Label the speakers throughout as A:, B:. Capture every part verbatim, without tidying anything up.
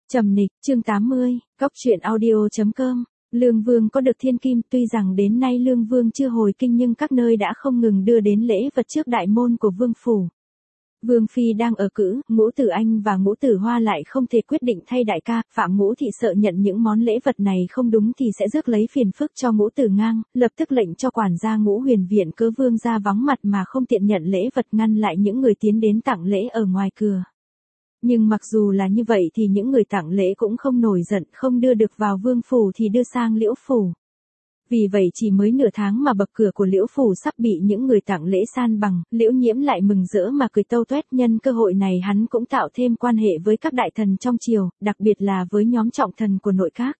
A: Trầm Nịch, chương tám mươi, Cóc truyện audio chấm com. Lương Vương có được thiên kim, tuy rằng đến nay Lương Vương chưa hồi kinh nhưng các nơi đã không ngừng đưa đến lễ vật trước đại môn của Vương phủ. Vương phi đang ở cữ, Ngũ Tử Anh và Ngũ Tử Hoa lại không thể quyết định thay đại ca, Phạm Ngũ thị sợ nhận những món lễ vật này không đúng thì sẽ rước lấy phiền phức cho Ngũ Tử Ngang, lập tức lệnh cho quản gia Ngũ Huyền viện cớ vương gia vắng mặt mà không tiện nhận lễ vật, ngăn lại những người tiến đến tặng lễ ở ngoài cửa. Nhưng mặc dù là như vậy thì những người tặng lễ cũng không nổi giận, không đưa được vào Vương phủ thì đưa sang Liễu phủ. Vì vậy chỉ mới nửa tháng mà bậc cửa của Liễu phủ sắp bị những người tặng lễ san bằng, Liễu Nhiễm lại mừng rỡ mà cười tâu tuét. Nhân cơ hội này hắn cũng tạo thêm quan hệ với các đại thần trong triều, đặc biệt là với nhóm trọng thần của nội các.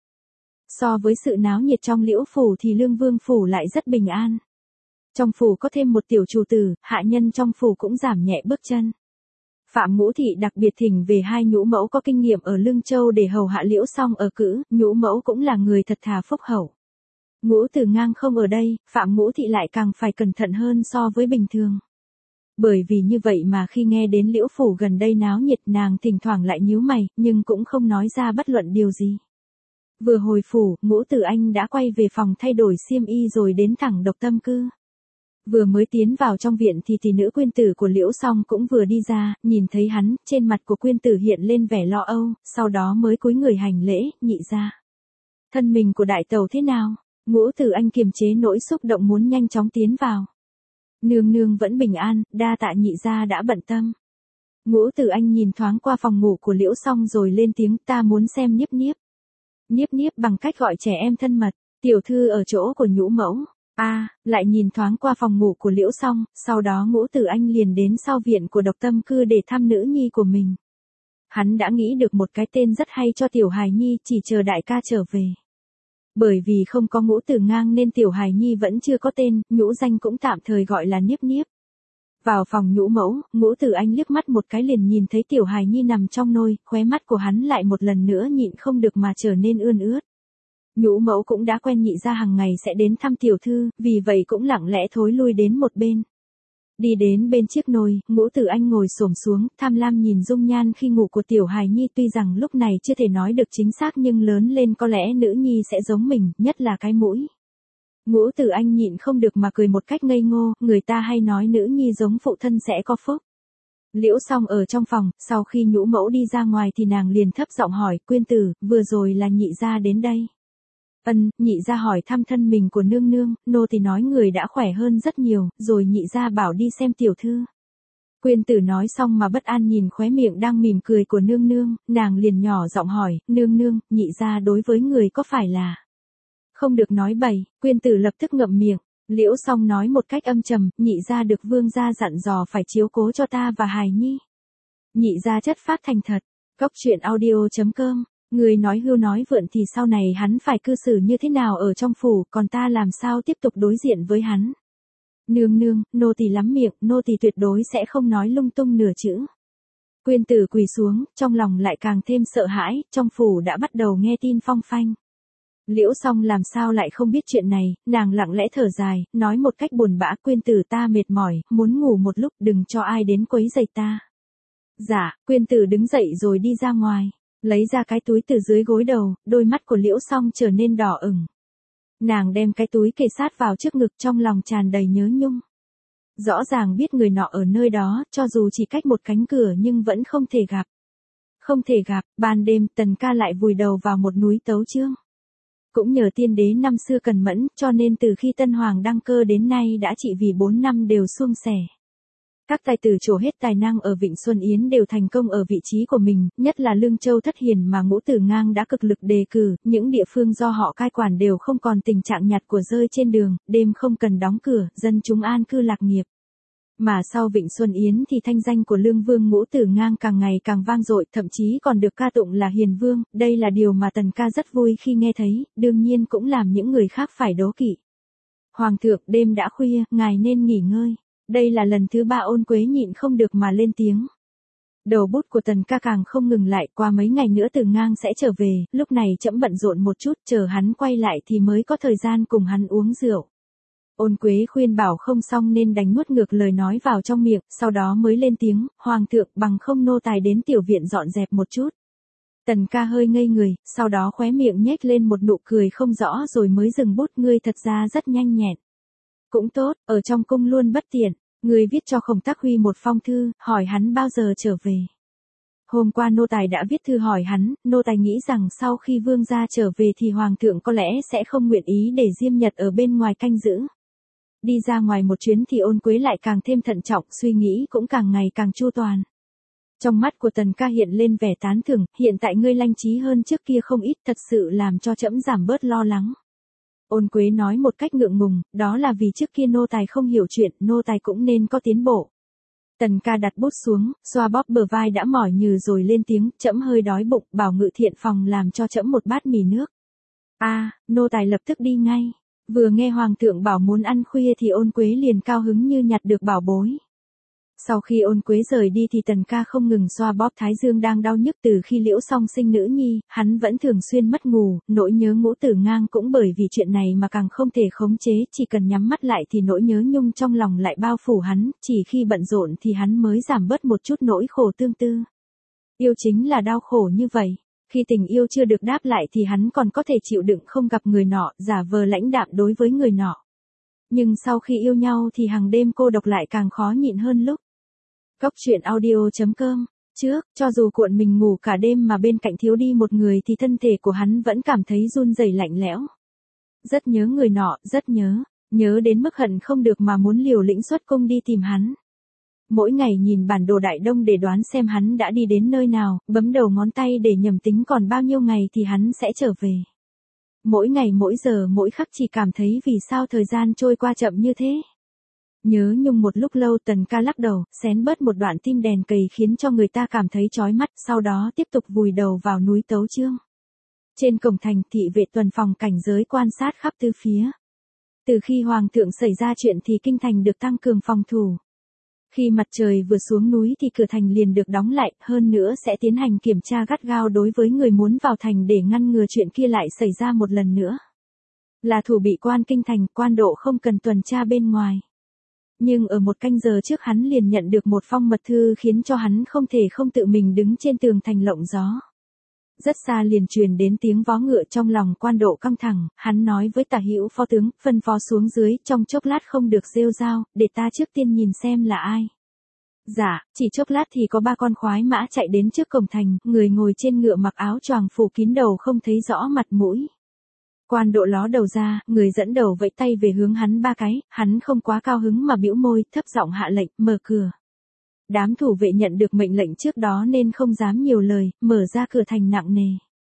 A: So với sự náo nhiệt trong Liễu phủ thì Lương Vương phủ lại rất bình an. Trong phủ có thêm một tiểu chủ tử, hạ nhân trong phủ cũng giảm nhẹ bước chân. Phạm Ngũ thị đặc biệt thỉnh về hai nhũ mẫu có kinh nghiệm ở Lương Châu để hầu hạ Liễu Song ở cữ, nhũ mẫu cũng là người thật thà phúc hậu. Ngũ Tử Ngang không ở đây, Phạm Ngũ thị lại càng phải cẩn thận hơn so với bình thường. Bởi vì như vậy mà khi nghe đến Liễu phủ gần đây náo nhiệt, nàng thỉnh thoảng lại nhíu mày, nhưng cũng không nói ra bất luận điều gì. Vừa hồi phủ, Ngũ Tử Anh đã quay về phòng thay đổi xiêm y rồi đến thẳng Độc Tâm cư. Vừa mới tiến vào trong viện thì tỷ nữ Quyên tử của Liễu Song cũng vừa đi ra, nhìn thấy hắn, trên mặt của Quyên tử hiện lên vẻ lo âu, sau đó mới cúi người hành lễ, nhị gia. Thân mình của đại tẩu thế nào? Ngũ Tử Anh kiềm chế nỗi xúc động muốn nhanh chóng tiến vào. Nương nương vẫn bình an, đa tạ nhị gia đã bận tâm. Ngũ Tử Anh nhìn thoáng qua phòng ngủ của Liễu Song rồi lên tiếng, ta muốn xem Niếp Niếp. Niếp Niếp bằng cách gọi trẻ em thân mật, tiểu thư ở chỗ của nhũ mẫu. A, à, lại nhìn thoáng qua phòng ngủ của Liễu Song, sau đó Ngũ Tử Anh liền đến sau viện của Độc Tâm cư để thăm nữ nhi của mình. Hắn đã nghĩ được một cái tên rất hay cho tiểu hài nhi, chỉ chờ đại ca trở về. Bởi vì không có Ngũ Tử Ngang nên tiểu hài nhi vẫn chưa có tên, nhũ danh cũng tạm thời gọi là Niếp Niếp. Vào phòng nhũ mẫu, Ngũ Tử Anh liếc mắt một cái liền nhìn thấy tiểu hài nhi nằm trong nôi, khóe mắt của hắn lại một lần nữa nhịn không được mà trở nên ươn ướt. Nhũ mẫu cũng đã quen nhị gia hàng ngày sẽ đến thăm tiểu thư, vì vậy cũng lặng lẽ thối lui đến một bên. Đi đến bên chiếc nồi, Ngũ Tử Anh ngồi xổm xuống, tham lam nhìn dung nhan khi ngủ của tiểu hài nhi, tuy rằng lúc này chưa thể nói được chính xác nhưng lớn lên có lẽ nữ nhi sẽ giống mình, nhất là cái mũi. Ngũ Tử Anh nhịn không được mà cười một cách ngây ngô, người ta hay nói nữ nhi giống phụ thân sẽ có phúc. Liễu Song ở trong phòng, sau khi nhũ mẫu đi ra ngoài thì nàng liền thấp giọng hỏi, Quyên tử, vừa rồi là nhị gia đến đây. Ân, nhị gia hỏi thăm thân mình của nương nương, nô thì nói người đã khỏe hơn rất nhiều, rồi nhị gia bảo đi xem tiểu thư. Quyên tử nói xong mà bất an nhìn khóe miệng đang mỉm cười của nương nương, nàng liền nhỏ giọng hỏi, nương nương, nhị gia đối với người có phải là... Không được nói bậy, Quyên tử lập tức ngậm miệng. Liễu Song nói một cách âm trầm, nhị gia được vương gia dặn dò phải chiếu cố cho ta và hài nhi. Nhị gia chất phát thành thật. Cóc truyện audio chấm com. Người nói hưu nói vượn thì sau này hắn phải cư xử như thế nào ở trong phủ, còn ta làm sao tiếp tục đối diện với hắn. Nương nương, nô tỳ lắm miệng, nô tỳ tuyệt đối sẽ không nói lung tung nửa chữ. Quyên tử quỳ xuống, trong lòng lại càng thêm sợ hãi, trong phủ đã bắt đầu nghe tin phong phanh. Liễu Song làm sao lại không biết chuyện này, nàng lặng lẽ thở dài, nói một cách buồn bã, Quyên tử ta mệt mỏi, muốn ngủ một lúc, đừng cho ai đến quấy rầy ta. Dạ, Quyên tử đứng dậy rồi đi ra ngoài. Lấy ra cái túi từ dưới gối đầu, đôi mắt của Liễu Song trở nên đỏ ửng. Nàng đem cái túi kề sát vào trước ngực, trong lòng tràn đầy nhớ nhung. Rõ ràng biết người nọ ở nơi đó, cho dù chỉ cách một cánh cửa nhưng vẫn không thể gặp. Không thể gặp, ban đêm Tần ca lại vùi đầu vào một núi tấu chương. Cũng nhờ tiên đế năm xưa cần mẫn, cho nên từ khi Tân Hoàng đăng cơ đến nay đã trị vì bốn năm đều suôn sẻ. Các tài tử trổ hết tài năng ở Vịnh Xuân Yến đều thành công ở vị trí của mình, nhất là Lương Châu Thất Hiền mà Ngũ Tử Ngang đã cực lực đề cử, những địa phương do họ cai quản đều không còn tình trạng nhặt của rơi trên đường, đêm không cần đóng cửa, dân chúng an cư lạc nghiệp. Mà sau Vịnh Xuân Yến thì thanh danh của Lương Vương Ngũ Tử Ngang càng ngày càng vang dội, thậm chí còn được ca tụng là Hiền Vương, đây là điều mà Tần ca rất vui khi nghe thấy, đương nhiên cũng làm những người khác phải đố kỵ. Hoàng thượng, đêm đã khuya, ngài nên nghỉ ngơi. Đây là lần thứ ba Ôn Quế nhịn không được mà lên tiếng. Đầu bút của Tần ca càng không ngừng lại, qua mấy ngày nữa Tử Ngang sẽ trở về, lúc này trẫm bận rộn một chút, chờ hắn quay lại thì mới có thời gian cùng hắn uống rượu. Ôn Quế khuyên bảo không xong nên đánh nuốt ngược lời nói vào trong miệng, sau đó mới lên tiếng, Hoàng thượng, bằng không nô tài đến tiểu viện dọn dẹp một chút. Tần ca hơi ngây người, sau đó khóe miệng nhếch lên một nụ cười không rõ rồi mới dừng bút. Ngươi thật ra rất nhanh nhẹn. Cũng tốt, ở trong cung luôn bất tiện. Ngươi viết cho Khổng Tác Huy một phong thư, hỏi hắn bao giờ trở về. Hôm qua nô tài đã viết thư hỏi hắn, nô tài nghĩ rằng sau khi vương gia trở về thì hoàng thượng có lẽ sẽ không nguyện ý để Diêm Nhật ở bên ngoài canh giữ. Đi ra ngoài một chuyến thì Ôn Quế lại càng thêm thận trọng, suy nghĩ cũng càng ngày càng chu toàn. Trong mắt của Tần ca hiện lên vẻ tán thưởng, hiện tại ngươi lanh trí hơn trước kia không ít, thật sự làm cho trẫm giảm bớt lo lắng. Ôn Quế nói một cách ngượng ngùng, đó là vì trước kia nô tài không hiểu chuyện, nô tài cũng nên có tiến bộ. Tần ca đặt bút xuống, xoa bóp bờ vai đã mỏi nhừ rồi lên tiếng, trẫm hơi đói bụng, bảo Ngự Thiện phòng làm cho trẫm một bát mì nước. A, à, nô tài lập tức đi ngay. Vừa nghe hoàng thượng bảo muốn ăn khuya thì Ôn Quế liền cao hứng như nhặt được bảo bối. Sau khi Ôn Quế rời đi thì Tần ca không ngừng xoa bóp thái dương đang đau nhức. Từ khi Liễu Song sinh nữ nhi, hắn vẫn thường xuyên mất ngủ, nỗi nhớ Ngũ Tử Ngang cũng bởi vì chuyện này mà càng không thể khống chế, chỉ cần nhắm mắt lại thì nỗi nhớ nhung trong lòng lại bao phủ hắn, chỉ khi bận rộn thì hắn mới giảm bớt một chút nỗi khổ tương tư. Yêu chính là đau khổ như vậy, khi tình yêu chưa được đáp lại thì hắn còn có thể chịu đựng không gặp người nọ, giả vờ lãnh đạm đối với người nọ. Nhưng sau khi yêu nhau thì hàng đêm cô độc lại càng khó nhịn hơn lúc. Cốc truyện audio chấm com. Trước, cho dù cuộn mình ngủ cả đêm mà bên cạnh thiếu đi một người thì thân thể của hắn vẫn cảm thấy run rẩy lạnh lẽo. Rất nhớ người nọ, rất nhớ, nhớ đến mức hận không được mà muốn liều lĩnh xuất cung đi tìm hắn. Mỗi ngày nhìn bản đồ Đại Đông để đoán xem hắn đã đi đến nơi nào, bấm đầu ngón tay để nhầm tính còn bao nhiêu ngày thì hắn sẽ trở về. Mỗi ngày mỗi giờ mỗi khắc chỉ cảm thấy vì sao thời gian trôi qua chậm như thế. Nhớ nhung một lúc lâu. Tần ca lắc đầu, xén bớt một đoạn tim đèn cầy khiến cho người ta cảm thấy chói mắt, sau đó tiếp tục vùi đầu vào núi Tấu Chương. Trên cổng thành, thị vệ tuần phòng cảnh giới quan sát khắp tứ phía. Từ khi hoàng thượng xảy ra chuyện thì kinh thành được tăng cường phòng thủ. Khi mặt trời vừa xuống núi thì cửa thành liền được đóng lại, hơn nữa sẽ tiến hành kiểm tra gắt gao đối với người muốn vào thành để ngăn ngừa chuyện kia lại xảy ra một lần nữa. Là thủ bị quan kinh thành, Quan Độ không cần tuần tra bên ngoài. Nhưng ở một canh giờ trước hắn liền nhận được một phong mật thư khiến cho hắn không thể không tự mình đứng trên tường thành lộng gió. Rất xa liền truyền đến tiếng vó ngựa, trong lòng Quan Độ căng thẳng, hắn nói với Tả Hữu phó tướng, phân phó xuống dưới, trong chốc lát không được rêu rao, để ta trước tiên nhìn xem là ai. Dạ, chỉ chốc lát thì có ba con khoái mã chạy đến trước cổng thành, người ngồi trên ngựa mặc áo choàng phủ kín đầu không thấy rõ mặt mũi. Quan Độ ló đầu ra, người dẫn đầu vẫy tay về hướng hắn ba cái, hắn không quá cao hứng mà bĩu môi, thấp giọng hạ lệnh, mở cửa. Đám thủ vệ nhận được mệnh lệnh trước đó nên không dám nhiều lời, mở ra cửa thành nặng nề.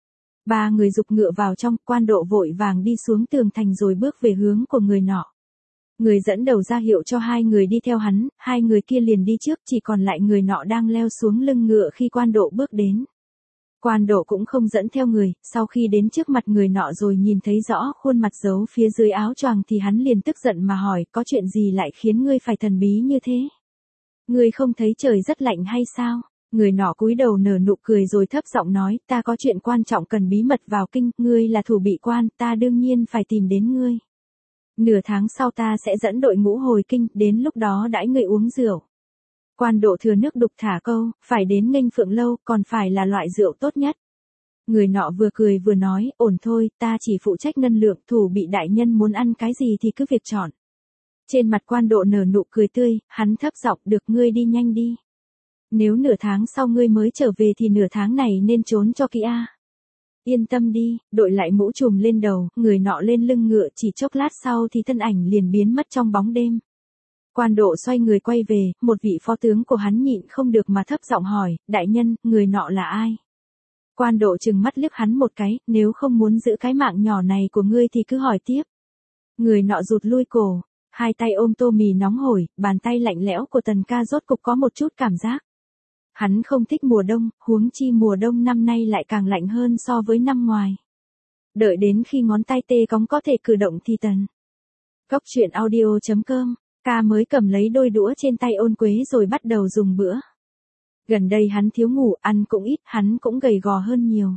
A: Ba người giục ngựa vào trong, Quan Độ vội vàng đi xuống tường thành rồi bước về hướng của người nọ. Người dẫn đầu ra hiệu cho hai người đi theo hắn, hai người kia liền đi trước, chỉ còn lại người nọ đang leo xuống lưng ngựa khi Quan Độ bước đến. Quan Độ cũng không dẫn theo người, sau khi đến trước mặt người nọ rồi nhìn thấy rõ khuôn mặt giấu phía dưới áo choàng thì hắn liền tức giận mà hỏi, có chuyện gì lại khiến ngươi phải thần bí như thế? Ngươi không thấy trời rất lạnh hay sao? Người nọ cúi đầu nở nụ cười rồi thấp giọng nói, ta có chuyện quan trọng cần bí mật vào kinh, ngươi là thủ bị quan, ta đương nhiên phải tìm đến ngươi. Nửa tháng sau ta sẽ dẫn đội ngũ hồi kinh, đến lúc đó đãi ngươi uống rượu. Quan Độ thừa nước đục thả câu, phải đến Nghênh Phượng lâu, còn phải là loại rượu tốt nhất. Người nọ vừa cười vừa nói, ổn thôi, ta chỉ phụ trách ngân lượng, thủ bị đại nhân muốn ăn cái gì thì cứ việc chọn. Trên mặt Quan Độ nở nụ cười tươi, hắn thấp giọng, được, ngươi đi nhanh đi. Nếu nửa tháng sau ngươi mới trở về thì nửa tháng này nên trốn cho kỹ a. Yên tâm đi, đội lại mũ trùm lên đầu, người nọ lên lưng ngựa, chỉ chốc lát sau thì thân ảnh liền biến mất trong bóng đêm. Quan Độ xoay người quay về, một vị phó tướng của hắn nhịn không được mà thấp giọng hỏi, đại nhân, người nọ là ai? Quan Độ trừng mắt liếc hắn một cái, nếu không muốn giữ cái mạng nhỏ này của ngươi thì cứ hỏi tiếp. Người nọ rụt lui cổ, hai tay ôm tô mì nóng hổi, bàn tay lạnh lẽo của Tần ca rốt cục có một chút cảm giác. Hắn không thích mùa đông, huống chi mùa đông năm nay lại càng lạnh hơn so với năm ngoài. Đợi đến khi ngón tay tê cóng có thể cử động thì Tần. Cốc truyện audio chấm com, ca mới cầm lấy đôi đũa trên tay Ôn Quế rồi bắt đầu dùng bữa. Gần đây hắn thiếu ngủ, ăn cũng ít, hắn cũng gầy gò hơn nhiều.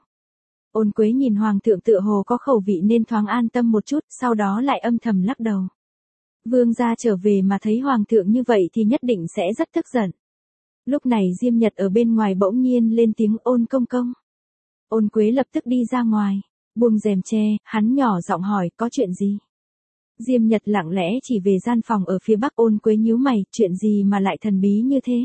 A: Ôn Quế nhìn hoàng thượng tựa hồ có khẩu vị nên thoáng an tâm một chút, sau đó lại âm thầm lắc đầu. Vương gia trở về mà thấy hoàng thượng như vậy thì nhất định sẽ rất tức giận. Lúc này Diêm Nhật ở bên ngoài bỗng nhiên lên tiếng, Ôn công công. Ôn Quế lập tức đi ra ngoài, buông rèm che, hắn nhỏ giọng hỏi, có chuyện gì? Diêm Nhật lặng lẽ chỉ về gian phòng ở phía bắc. Ôn Quế nhíu mày, chuyện gì mà lại thần bí như thế?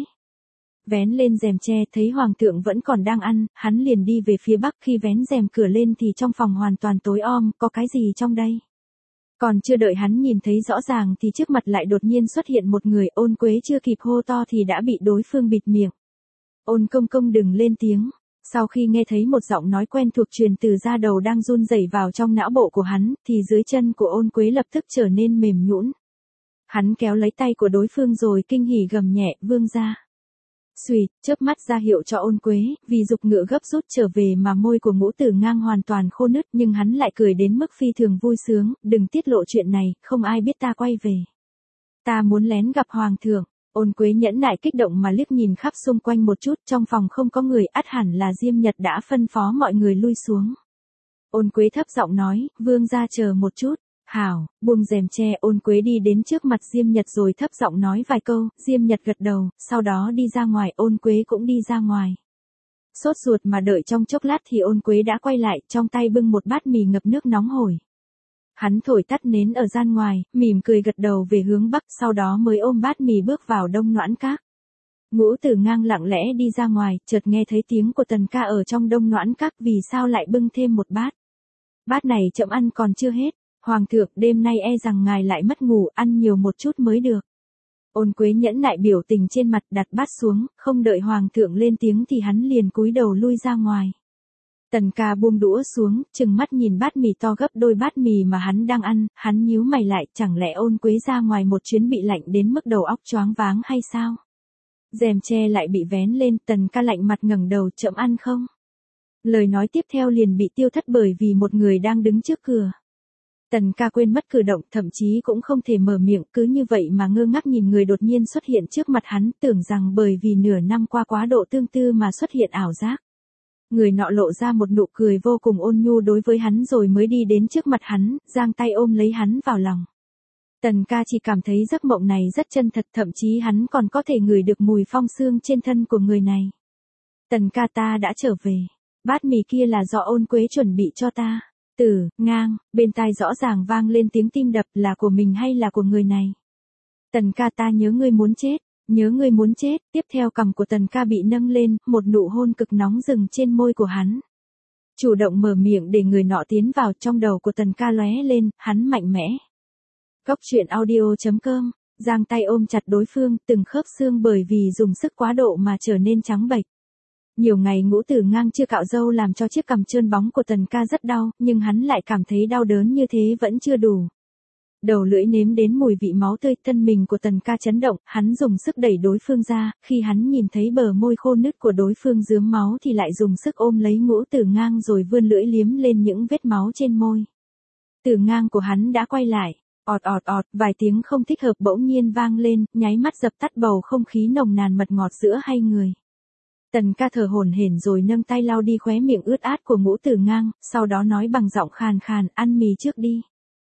A: Vén lên rèm che, thấy hoàng thượng vẫn còn đang ăn, hắn liền đi về phía bắc. Khi vén rèm cửa lên thì trong phòng hoàn toàn tối om, có cái gì trong đây? Còn chưa đợi hắn nhìn thấy rõ ràng thì trước mặt lại đột nhiên xuất hiện một người. Ôn Quế chưa kịp hô to thì đã bị đối phương bịt miệng. Ôn công công đừng lên tiếng. Sau khi nghe thấy một giọng nói quen thuộc truyền từ da đầu đang run rẩy vào trong não bộ của hắn, thì dưới chân của Ôn Quế lập tức trở nên mềm nhũn. Hắn kéo lấy tay của đối phương rồi kinh hỉ gầm nhẹ, vương gia. Xuỵt, chớp mắt ra hiệu cho Ôn Quế, vì dục ngựa gấp rút trở về mà môi của Ngũ Tử Ngang hoàn toàn khô nứt, nhưng hắn lại cười đến mức phi thường vui sướng, đừng tiết lộ chuyện này, không ai biết ta quay về. Ta muốn lén gặp hoàng thượng. Ôn Quế nhẫn nại kích động mà liếc nhìn khắp xung quanh một chút, trong phòng không có người, ắt hẳn là Diêm Nhật đã phân phó mọi người lui xuống. Ôn Quế thấp giọng nói, vương gia chờ một chút. Hảo, buông rèm che. Ôn Quế đi đến trước mặt Diêm Nhật rồi thấp giọng nói vài câu. Diêm Nhật gật đầu, sau đó đi ra ngoài. Ôn Quế cũng đi ra ngoài. Sốt ruột mà đợi trong chốc lát thì Ôn Quế đã quay lại, trong tay bưng một bát mì ngập nước nóng hổi. Hắn thổi tắt nến ở gian ngoài, mỉm cười gật đầu về hướng bắc, sau đó mới ôm bát mì bước vào Đông Noãn Các. Ngũ Tử Ngang lặng lẽ đi ra ngoài, chợt nghe thấy tiếng của Tần ca ở trong Đông Noãn Các, vì sao lại bưng thêm một bát? Bát này chậm ăn còn chưa hết. Hoàng thượng, đêm nay e rằng ngài lại mất ngủ, ăn nhiều một chút mới được. Ôn Quế nhẫn nại biểu tình trên mặt, đặt bát xuống, không đợi hoàng thượng lên tiếng thì hắn liền cúi đầu lui ra ngoài. Tần ca buông đũa xuống, chừng mắt nhìn bát mì to gấp đôi bát mì mà hắn đang ăn, hắn nhíu mày lại, chẳng lẽ Ôn Quế ra ngoài một chuyến bị lạnh đến mức đầu óc choáng váng hay sao? Rèm che lại bị vén lên, Tần ca lạnh mặt ngẩng đầu, chậm ăn không? Lời nói tiếp theo liền bị tiêu thất bởi vì một người đang đứng trước cửa. Tần ca quên mất cử động, thậm chí cũng không thể mở miệng, cứ như vậy mà ngơ ngác nhìn người đột nhiên xuất hiện trước mặt hắn, tưởng rằng bởi vì nửa năm qua quá độ tương tư mà xuất hiện ảo giác. Người nọ lộ ra một nụ cười vô cùng ôn nhu đối với hắn rồi mới đi đến trước mặt hắn, giang tay ôm lấy hắn vào lòng. Tần ca chỉ cảm thấy giấc mộng này rất chân thật, thậm chí hắn còn có thể ngửi được mùi phong sương trên thân của người này. Tần ca, ta đã trở về. Bát mì kia là do Ôn Quế chuẩn bị cho ta. Tử, Ngang, bên tai rõ ràng vang lên tiếng tim đập, là của mình hay là của người này? Tần ca, ta nhớ ngươi muốn chết. Nhớ ngươi muốn chết. Tiếp theo cằm của Tần ca bị nâng lên, một nụ hôn cực nóng dừng trên môi của hắn. Chủ động mở miệng để người nọ tiến vào, trong đầu của Tần ca lóe lên, hắn mạnh mẽ. Góc truyện audio chấm com, giang tay ôm chặt đối phương, từng khớp xương bởi vì dùng sức quá độ mà trở nên trắng bệch. Nhiều ngày Ngũ Tử Ngang chưa cạo râu làm cho chiếc cằm trơn bóng của Tần ca rất đau, nhưng hắn lại cảm thấy đau đớn như thế vẫn chưa đủ. Đầu lưỡi nếm đến mùi vị máu tươi, thân mình của Tần ca chấn động, hắn dùng sức đẩy đối phương ra, khi hắn nhìn thấy bờ môi khô nứt của đối phương rướm máu thì lại dùng sức ôm lấy Ngũ Tử Ngang rồi vươn lưỡi liếm lên những vết máu trên môi. Tử Ngang của hắn đã quay lại, ọt ọt ọt, vài tiếng không thích hợp bỗng nhiên vang lên, nháy mắt dập tắt bầu không khí nồng nàn mật ngọt giữa hai người. Tần ca thở hổn hển rồi nâng tay lau đi khóe miệng ướt át của Ngũ Tử Ngang, sau đó nói bằng giọng khàn khàn, ăn mì trước đi.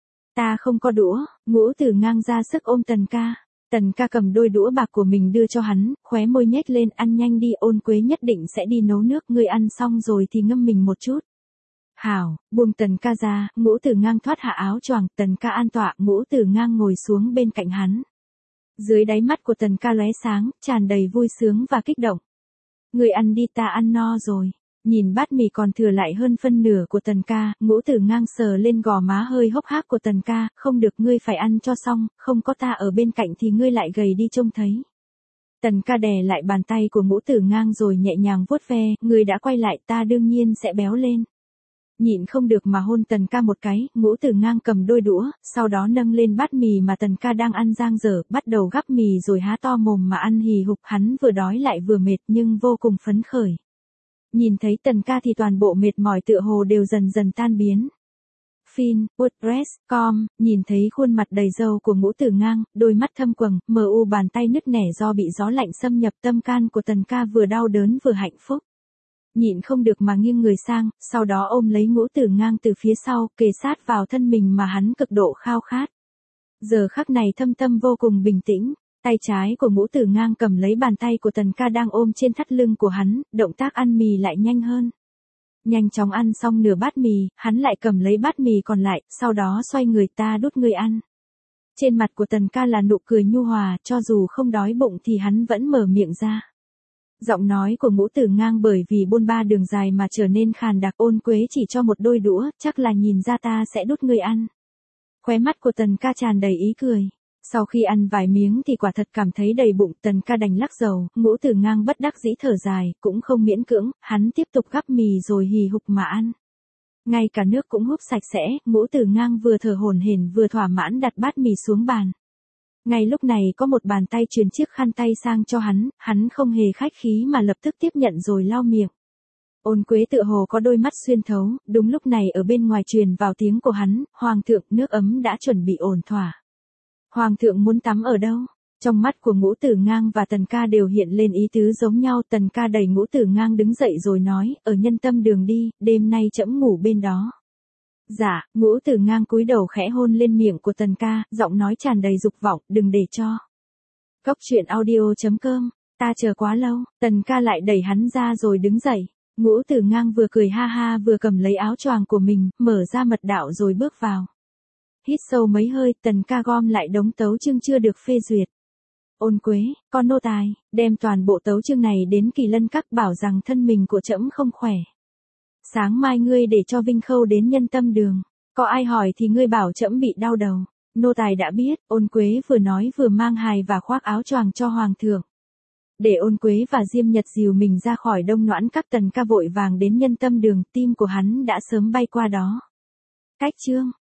A: Ta không có đũa. Ngũ Tử Ngang ra sức ôm Tần ca. Tần ca cầm đôi đũa bạc của mình đưa cho hắn, khóe môi nhếch lên, ăn nhanh đi, Ôn Quế nhất định sẽ đi nấu nước, ngươi ăn xong rồi thì ngâm mình một chút. Hảo, buông Tần ca ra, Ngũ Tử Ngang thoát hạ áo choàng, Tần ca an tọa, Ngũ Tử Ngang ngồi xuống bên cạnh hắn. Dưới đáy mắt của Tần ca lóe sáng, tràn đầy vui sướng và kích động. Ngươi ăn đi, ta ăn no rồi. Nhìn bát mì còn thừa lại hơn phân nửa của Tần ca, Ngũ Tử Ngang sờ lên gò má hơi hốc hác của Tần ca, không được, ngươi phải ăn cho xong, không có ta ở bên cạnh thì ngươi lại gầy đi trông thấy. Tần ca đè lại bàn tay của Ngũ Tử Ngang rồi nhẹ nhàng vuốt ve, ngươi đã quay lại, ta đương nhiên sẽ béo lên. Nhịn không được mà hôn Tần ca một cái, Ngũ Tử Ngang cầm đôi đũa, sau đó nâng lên bát mì mà Tần ca đang ăn giang dở, bắt đầu gắp mì rồi há to mồm mà ăn hì hục, hắn vừa đói lại vừa mệt nhưng vô cùng phấn khởi. Nhìn thấy Tần ca thì toàn bộ mệt mỏi tựa hồ đều dần dần tan biến. Fin, WordPress, com, nhìn thấy khuôn mặt đầy râu của Ngũ Tử Ngang, đôi mắt thâm quầng, mờ u bàn tay nứt nẻ do bị gió lạnh xâm nhập, tâm can của Tần ca vừa đau đớn vừa hạnh phúc. Nhịn không được mà nghiêng người sang, sau đó ôm lấy Ngũ Tử Ngang từ phía sau, kề sát vào thân mình mà hắn cực độ khao khát. Giờ khắc này thâm tâm vô cùng bình tĩnh. Tay trái của Ngũ Tử Ngang cầm lấy bàn tay của Tần ca đang ôm trên thắt lưng của hắn, động tác ăn mì lại nhanh hơn. Nhanh chóng ăn xong nửa bát mì, hắn lại cầm lấy bát mì còn lại, sau đó xoay người ta đút ngươi ăn. Trên mặt của Tần Ca là nụ cười nhu hòa, cho dù không đói bụng thì hắn vẫn mở miệng ra. Giọng nói của Ngũ Tử Ngang bởi vì bôn ba đường dài mà trở nên khàn đặc. Ôn Quế chỉ cho một đôi đũa, chắc là nhìn ra ta sẽ đút ngươi ăn. Khóe mắt của Tần Ca tràn đầy ý cười. Sau khi ăn vài miếng thì quả thật cảm thấy đầy bụng. Tần Ca đành lắc đầu. Ngũ Tử Ngang bất đắc dĩ thở dài, cũng không miễn cưỡng, hắn tiếp tục gắp mì rồi hì hục mà ăn. Ngay cả nước cũng húp sạch sẽ. Ngũ Tử Ngang vừa thở hổn hển vừa thỏa mãn đặt bát mì xuống bàn. Ngay lúc này có một bàn tay truyền chiếc khăn tay sang cho hắn, hắn không hề khách khí mà lập tức tiếp nhận rồi lau miệng. Ôn Quế tựa hồ có đôi mắt xuyên thấu, đúng lúc này ở bên ngoài truyền vào tiếng của hắn, Hoàng thượng, nước ấm đã chuẩn bị ổn thỏa. Hoàng thượng muốn tắm ở đâu? Trong mắt của Ngũ Tử Ngang và Tần Ca đều hiện lên ý tứ giống nhau. Tần Ca đẩy Ngũ Tử Ngang đứng dậy rồi nói, ở Nhân Tâm Đường đi, đêm nay trẫm ngủ bên đó. Dạ, Ngũ Tử Ngang cúi đầu khẽ hôn lên miệng của Tần Ca, giọng nói tràn đầy dục vọng, đừng để cho. Cốc truyện audio chấm com, ta chờ quá lâu. Tần Ca lại đẩy hắn ra rồi đứng dậy. Ngũ Tử Ngang vừa cười ha ha vừa cầm lấy áo choàng của mình, mở ra mật đạo rồi bước vào. Hít sâu mấy hơi, Tần Ca gom lại đống tấu chương chưa được phê duyệt. Ôn Quế, con nô tài, đem toàn bộ tấu chương này đến Kỳ Lân Các bảo rằng thân mình của trẫm không khỏe. Sáng mai ngươi để cho Vinh Khâu đến Nhân Tâm Đường. Có ai hỏi thì ngươi bảo trẫm bị đau đầu. Nô tài đã biết. Ôn Quế vừa nói vừa mang hài và khoác áo choàng cho Hoàng thượng. Để Ôn Quế và Diêm Nhật dìu mình ra khỏi Đông Noãn Các. Tần Ca vội vàng đến Nhân Tâm Đường, tim của hắn đã sớm bay qua đó. Cách chương